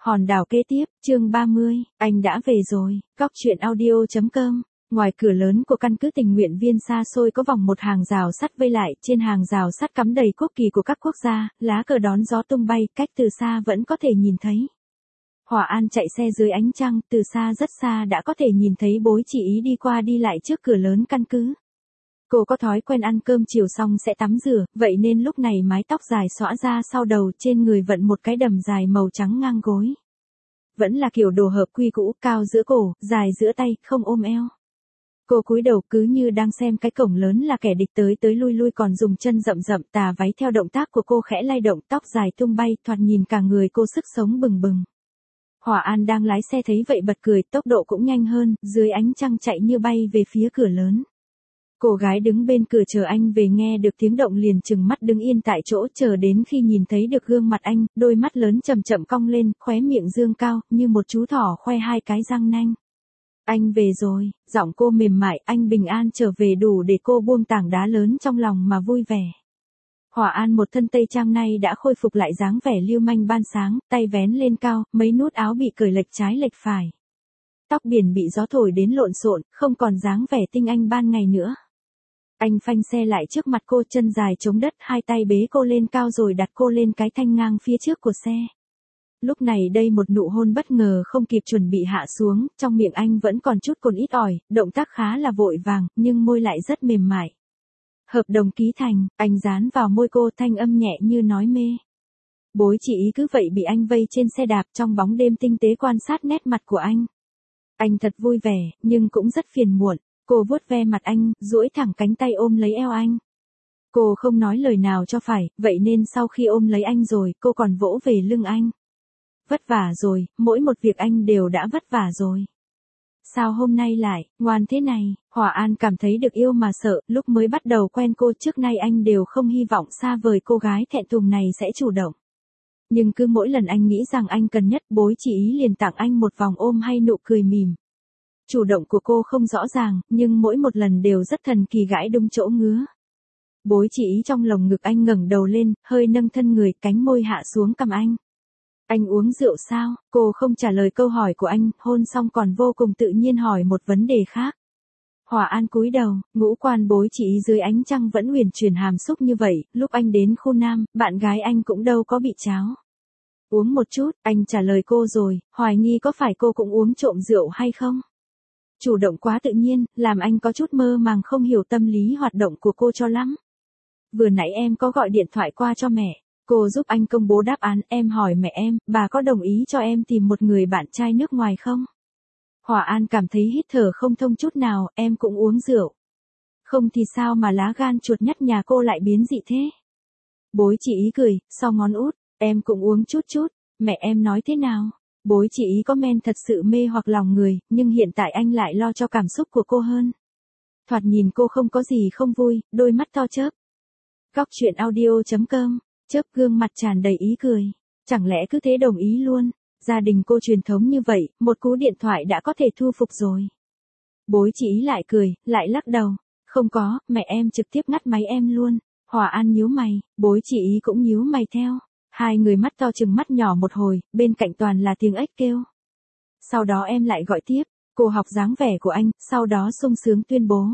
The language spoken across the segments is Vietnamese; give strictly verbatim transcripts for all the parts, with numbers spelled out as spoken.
Hòn đảo kế tiếp, chương ba mươi, anh đã về rồi, Cóc truyện audio.com. Ngoài cửa lớn của căn cứ tình nguyện viên xa xôi có vòng một hàng rào sắt vây lại, trên hàng rào sắt cắm đầy quốc kỳ của các quốc gia, lá cờ đón gió tung bay, cách từ xa vẫn có thể nhìn thấy. Hỏa An chạy xe dưới ánh trăng, từ xa rất xa đã có thể nhìn thấy bối chị ý đi qua đi lại trước cửa lớn căn cứ. Cô có thói quen ăn cơm chiều xong sẽ tắm rửa, vậy nên lúc này mái tóc dài xõa ra sau đầu, trên người vận một cái đầm dài màu trắng ngang gối. Vẫn là kiểu đồ hợp quy cũ, cao giữa cổ, dài giữa tay, không ôm eo. Cô cúi đầu cứ như đang xem cái cổng lớn là kẻ địch tới tới lui lui, còn dùng chân rậm rậm, tà váy theo động tác của cô khẽ lay động, tóc dài tung bay, thoạt nhìn cả người cô sức sống bừng bừng. Hỏa An đang lái xe thấy vậy bật cười, tốc độ cũng nhanh hơn, dưới ánh trăng chạy như bay về phía cửa lớn. Cô gái đứng bên cửa chờ anh về nghe được tiếng động liền trừng mắt đứng yên tại chỗ, chờ đến khi nhìn thấy được gương mặt anh, đôi mắt lớn chậm chậm cong lên, khóe miệng dương cao, như một chú thỏ khoe hai cái răng nanh. Anh về rồi, giọng cô mềm mại, anh bình an trở về đủ để cô buông tảng đá lớn trong lòng mà vui vẻ. Hỏa An một thân tây trang nay đã khôi phục lại dáng vẻ lưu manh ban sáng, tay vén lên cao, mấy nút áo bị cởi lệch trái lệch phải. Tóc biển bị gió thổi đến lộn xộn, không còn dáng vẻ tinh anh ban ngày nữa. Anh phanh xe lại trước mặt cô, chân dài chống đất, hai tay bế cô lên cao rồi đặt cô lên cái thanh ngang phía trước của xe. Lúc này đây một nụ hôn bất ngờ không kịp chuẩn bị hạ xuống, trong miệng anh vẫn còn chút cồn ít ỏi, động tác khá là vội vàng, nhưng môi lại rất mềm mại. Hợp đồng ký thành, anh dán vào môi cô, thanh âm nhẹ như nói mê. Bối chị ý cứ vậy bị anh vây trên xe đạp trong bóng đêm tinh tế quan sát nét mặt của anh. Anh thật vui vẻ, nhưng cũng rất phiền muộn. Cô vuốt ve mặt anh, duỗi thẳng cánh tay ôm lấy eo anh. Cô không nói lời nào cho phải, vậy nên sau khi ôm lấy anh rồi, cô còn vỗ về lưng anh. Vất vả rồi, mỗi một việc anh đều đã vất vả rồi. Sao hôm nay lại, ngoan thế này? Hỏa An cảm thấy được yêu mà sợ, lúc mới bắt đầu quen cô trước nay anh đều không hy vọng xa vời cô gái thẹn thùng này sẽ chủ động. Nhưng cứ mỗi lần anh nghĩ rằng anh cần nhất, bối chị ý liền tặng anh một vòng ôm hay nụ cười mỉm. Chủ động của cô không rõ ràng, nhưng mỗi một lần đều rất thần kỳ, gãi đúng chỗ ngứa. Bối chị ý trong lồng ngực anh ngẩng đầu lên, hơi nâng thân người, cánh môi hạ xuống cằm anh. Anh uống rượu sao? Cô không trả lời câu hỏi của anh, hôn xong còn vô cùng tự nhiên hỏi một vấn đề khác. Hỏa An cúi đầu, ngũ quan bối chị ý dưới ánh trăng vẫn uyển chuyển hàm xúc như vậy, lúc anh đến khu Nam, bạn gái anh cũng đâu có bị cháo. Uống một chút, anh trả lời cô rồi, hoài nghi có phải cô cũng uống trộm rượu hay không? Chủ động quá tự nhiên, làm anh có chút mơ màng không hiểu tâm lý hoạt động của cô cho lắm. Vừa nãy em có gọi điện thoại qua cho mẹ. Cô giúp anh công bố đáp án, em hỏi mẹ em, bà có đồng ý cho em tìm một người bạn trai nước ngoài không? Hỏa An cảm thấy hít thở không thông chút nào, em cũng uống rượu. Không thì sao mà lá gan chuột nhắt nhà cô lại biến dị thế? Bối chị ý cười, sau ngón út, em cũng uống chút chút, mẹ em nói thế nào? Bối chị ý có men thật sự mê hoặc lòng người, nhưng hiện tại anh lại lo cho cảm xúc của cô hơn. Thoạt nhìn cô không có gì không vui, đôi mắt to chớp. Cóc truyện audio.com, chớp gương mặt tràn đầy ý cười. Chẳng lẽ cứ thế đồng ý luôn? Gia đình cô truyền thống như vậy, một cú điện thoại đã có thể thu phục rồi. Bối chị ý lại cười, lại lắc đầu. Không có, mẹ em trực tiếp ngắt máy em luôn. Hỏa An nhíu mày, bối chị ý cũng nhíu mày theo. Hai người mắt to trừng mắt nhỏ một hồi, bên cạnh toàn là tiếng ếch kêu. Sau đó em lại gọi tiếp, cô học dáng vẻ của anh, sau đó sung sướng tuyên bố.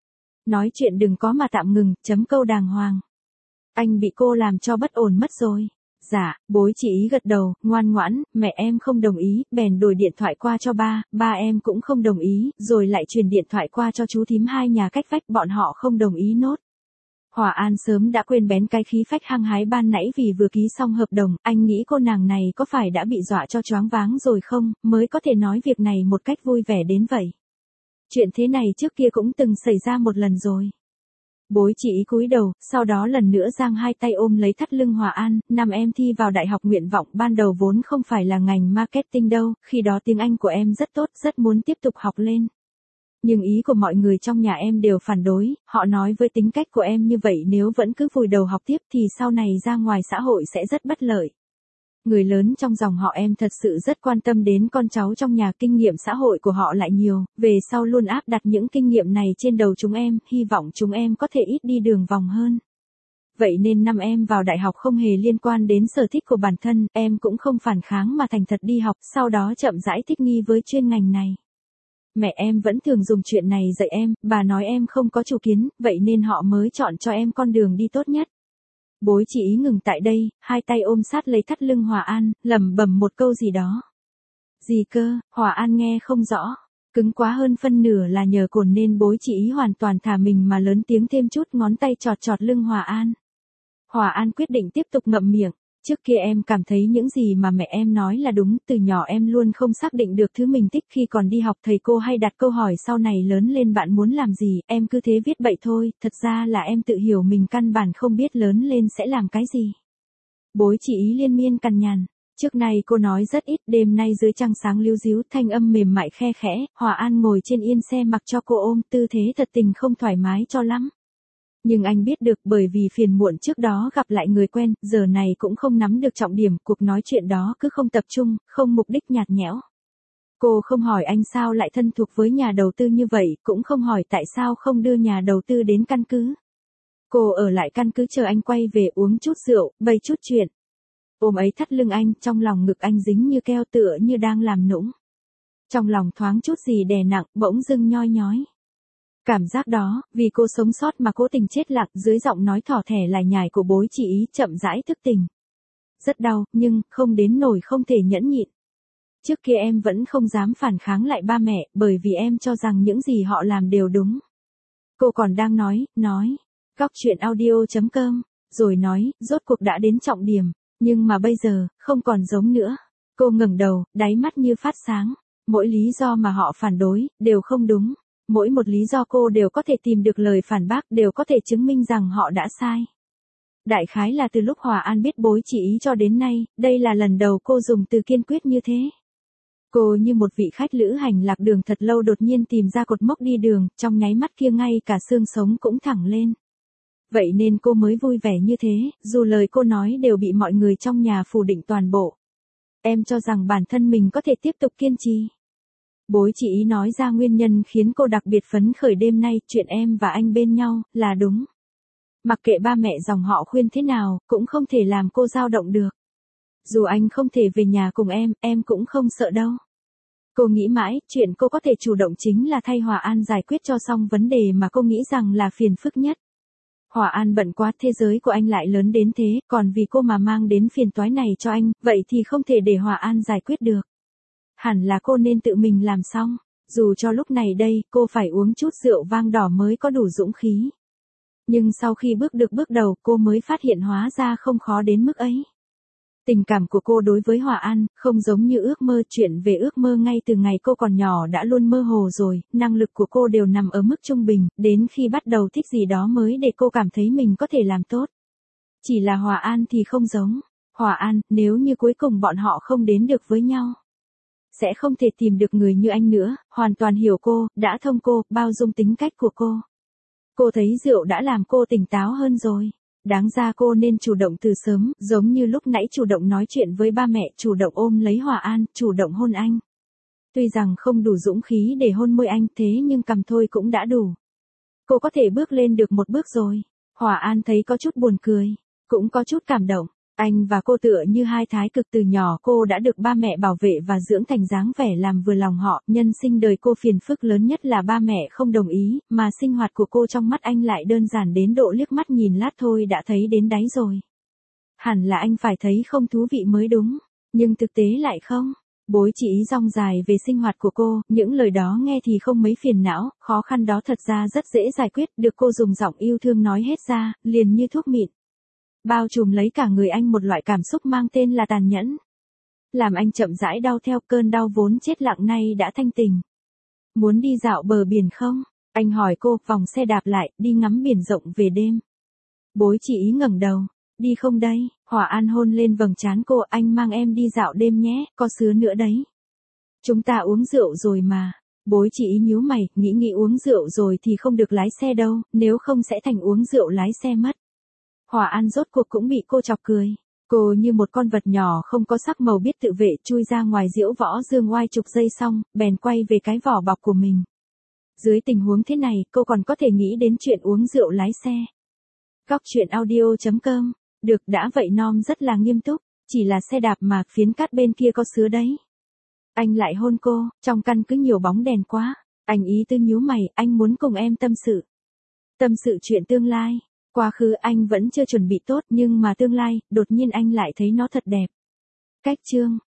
Nói chuyện đừng có mà tạm ngừng, chấm câu đàng hoàng. Anh bị cô làm cho bất ổn mất rồi. Dạ, bối chị ý gật đầu, ngoan ngoãn, mẹ em không đồng ý, bèn đổi điện thoại qua cho ba, ba em cũng không đồng ý, rồi lại truyền điện thoại qua cho chú thím hai nhà cách vách, bọn họ không đồng ý nốt. Hỏa An sớm đã quên bén cái khí phách hăng hái ban nãy vì vừa ký xong hợp đồng, anh nghĩ cô nàng này có phải đã bị dọa cho choáng váng rồi không, mới có thể nói việc này một cách vui vẻ đến vậy. Chuyện thế này trước kia cũng từng xảy ra một lần rồi. Bối chị ý cúi đầu, sau đó lần nữa giang hai tay ôm lấy thắt lưng Hỏa An, năm em thi vào đại học nguyện vọng ban đầu vốn không phải là ngành marketing đâu, khi đó tiếng Anh của em rất tốt, rất muốn tiếp tục học lên. Nhưng ý của mọi người trong nhà em đều phản đối, họ nói với tính cách của em như vậy nếu vẫn cứ vùi đầu học tiếp thì sau này ra ngoài xã hội sẽ rất bất lợi. Người lớn trong dòng họ em thật sự rất quan tâm đến con cháu trong nhà, kinh nghiệm xã hội của họ lại nhiều, về sau luôn áp đặt những kinh nghiệm này trên đầu chúng em, hy vọng chúng em có thể ít đi đường vòng hơn. Vậy nên năm em vào đại học không hề liên quan đến sở thích của bản thân, em cũng không phản kháng mà thành thật đi học, sau đó chậm rãi thích nghi với chuyên ngành này. Mẹ em vẫn thường dùng chuyện này dạy em, bà nói em không có chủ kiến, vậy nên họ mới chọn cho em con đường đi tốt nhất. Bối chị ý ngừng tại đây, hai tay ôm sát lấy thắt lưng Hòa An, lẩm bẩm một câu gì đó. Gì cơ? Hòa An nghe không rõ. Cứng quá hơn phân nửa là nhờ cồn nên bối chị ý hoàn toàn thả mình mà lớn tiếng thêm chút, ngón tay chọt chọt lưng Hòa An. Hòa An quyết định tiếp tục ngậm miệng. Trước kia em cảm thấy những gì mà mẹ em nói là đúng, từ nhỏ em luôn không xác định được thứ mình thích. Khi còn đi học thầy cô hay đặt câu hỏi sau này lớn lên bạn muốn làm gì, em cứ thế viết bậy thôi, thật ra là em tự hiểu mình căn bản không biết lớn lên sẽ làm cái gì. Bối chị ý liên miên cằn nhằn. Trước này cô nói rất ít, đêm nay dưới trăng sáng líu ríu, thanh âm mềm mại khe khẽ, Hòa An ngồi trên yên xe mặc cho cô ôm, tư thế thật tình không thoải mái cho lắm. Nhưng anh biết được, bởi vì phiền muộn trước đó gặp lại người quen, giờ này cũng không nắm được trọng điểm, cuộc nói chuyện đó cứ không tập trung, không mục đích, nhạt nhẽo. Cô không hỏi anh sao lại thân thuộc với nhà đầu tư như vậy, cũng không hỏi tại sao không đưa nhà đầu tư đến căn cứ. Cô ở lại căn cứ chờ anh quay về, uống chút rượu, bày chút chuyện. Ôm ấy thắt lưng anh, trong lòng ngực anh dính như keo, tựa như đang làm nũng. Trong lòng thoáng chút gì đè nặng, bỗng dưng nhoi nhói. Cảm giác đó, vì cô sống sót mà cố tình chết lặng, dưới giọng nói thỏ thẻ lải nhải của bối chị ý chậm rãi thức tỉnh. Rất đau, nhưng không đến nỗi không thể nhẫn nhịn. Trước kia em vẫn không dám phản kháng lại ba mẹ, bởi vì em cho rằng những gì họ làm đều đúng. Cô còn đang nói, nói. Góc chuyện audio chấm com, rồi nói, rốt cuộc đã đến trọng điểm. Nhưng mà bây giờ, không còn giống nữa. Cô ngẩng đầu, đáy mắt như phát sáng. Mỗi lý do mà họ phản đối, đều không đúng. Mỗi một lý do cô đều có thể tìm được lời phản bác, đều có thể chứng minh rằng họ đã sai. Đại khái là từ lúc Hòa An biết bối chị ý cho đến nay, đây là lần đầu cô dùng từ kiên quyết như thế. Cô như một vị khách lữ hành lạc đường thật lâu đột nhiên tìm ra cột mốc đi đường, trong nháy mắt kia ngay cả xương sống cũng thẳng lên. Vậy nên cô mới vui vẻ như thế, dù lời cô nói đều bị mọi người trong nhà phủ định toàn bộ. Em cho rằng bản thân mình có thể tiếp tục kiên trì. Bối chị ý nói ra nguyên nhân khiến cô đặc biệt phấn khởi đêm nay, chuyện em và anh bên nhau, là đúng. Mặc kệ ba mẹ dòng họ khuyên thế nào, cũng không thể làm cô dao động được. Dù anh không thể về nhà cùng em, em cũng không sợ đâu. Cô nghĩ mãi, chuyện cô có thể chủ động chính là thay Hòa An giải quyết cho xong vấn đề mà cô nghĩ rằng là phiền phức nhất. Hòa An bận quá, thế giới của anh lại lớn đến thế, còn vì cô mà mang đến phiền toái này cho anh, vậy thì không thể để Hòa An giải quyết được. Hẳn là cô nên tự mình làm xong, dù cho lúc này đây, cô phải uống chút rượu vang đỏ mới có đủ dũng khí. Nhưng sau khi bước được bước đầu, cô mới phát hiện hóa ra không khó đến mức ấy. Tình cảm của cô đối với Hòa An, không giống như ước mơ, chuyện về ước mơ ngay từ ngày cô còn nhỏ đã luôn mơ hồ rồi, năng lực của cô đều nằm ở mức trung bình, đến khi bắt đầu thích gì đó mới để cô cảm thấy mình có thể làm tốt. Chỉ là Hòa An thì không giống. Hòa An, nếu như cuối cùng bọn họ không đến được với nhau, sẽ không thể tìm được người như anh nữa, hoàn toàn hiểu cô, đã thông cô, bao dung tính cách của cô. Cô thấy rượu đã làm cô tỉnh táo hơn rồi. Đáng ra cô nên chủ động từ sớm, giống như lúc nãy chủ động nói chuyện với ba mẹ, chủ động ôm lấy Hòa An, chủ động hôn anh. Tuy rằng không đủ dũng khí để hôn môi anh, thế nhưng cầm thôi cũng đã đủ. Cô có thể bước lên được một bước rồi. Hòa An thấy có chút buồn cười, cũng có chút cảm động. Anh và cô tựa như hai thái cực, từ nhỏ cô đã được ba mẹ bảo vệ và dưỡng thành dáng vẻ làm vừa lòng họ. Nhân sinh đời cô phiền phức lớn nhất là ba mẹ không đồng ý, mà sinh hoạt của cô trong mắt anh lại đơn giản đến độ liếc mắt nhìn lát thôi đã thấy đến đáy rồi. Hẳn là anh phải thấy không thú vị mới đúng, nhưng thực tế lại không. Bối chị ý rong dài về sinh hoạt của cô, những lời đó nghe thì không mấy phiền não, khó khăn đó thật ra rất dễ giải quyết, được cô dùng giọng yêu thương nói hết ra, liền như thuốc mịn. Bao trùm lấy cả người anh một loại cảm xúc mang tên là tàn nhẫn. Làm anh chậm rãi đau theo, cơn đau vốn chết lặng nay đã thanh tình. Muốn đi dạo bờ biển không? Anh hỏi cô, vòng xe đạp lại, đi ngắm biển rộng về đêm. Bối chị ý ngẩng đầu. Đi không đây? Hòa An hôn lên vầng trán cô, anh mang em đi dạo đêm nhé, có sứa nữa đấy. Chúng ta uống rượu rồi mà. Bối chị ý nhíu mày, nghĩ nghĩ uống rượu rồi thì không được lái xe đâu, nếu không sẽ thành uống rượu lái xe mất. Hòa An rốt cuộc cũng bị cô chọc cười. Cô như một con vật nhỏ không có sắc màu biết tự vệ, chui ra ngoài diễu võ dương oai chục giây xong, bèn quay về cái vỏ bọc của mình. Dưới tình huống thế này, cô còn có thể nghĩ đến chuyện uống rượu lái xe. Góc chuyện audio chấm com. Được, đã vậy Nom rất là nghiêm túc. Chỉ là xe đạp mà, phiến cát bên kia có sứa đấy. Anh lại hôn cô, trong căn cứ nhiều bóng đèn quá. Anh ý tư nhíu mày, anh muốn cùng em tâm sự. Tâm sự chuyện tương lai. Quá khứ anh vẫn chưa chuẩn bị tốt nhưng mà tương lai, đột nhiên anh lại thấy nó thật đẹp. Cách chương.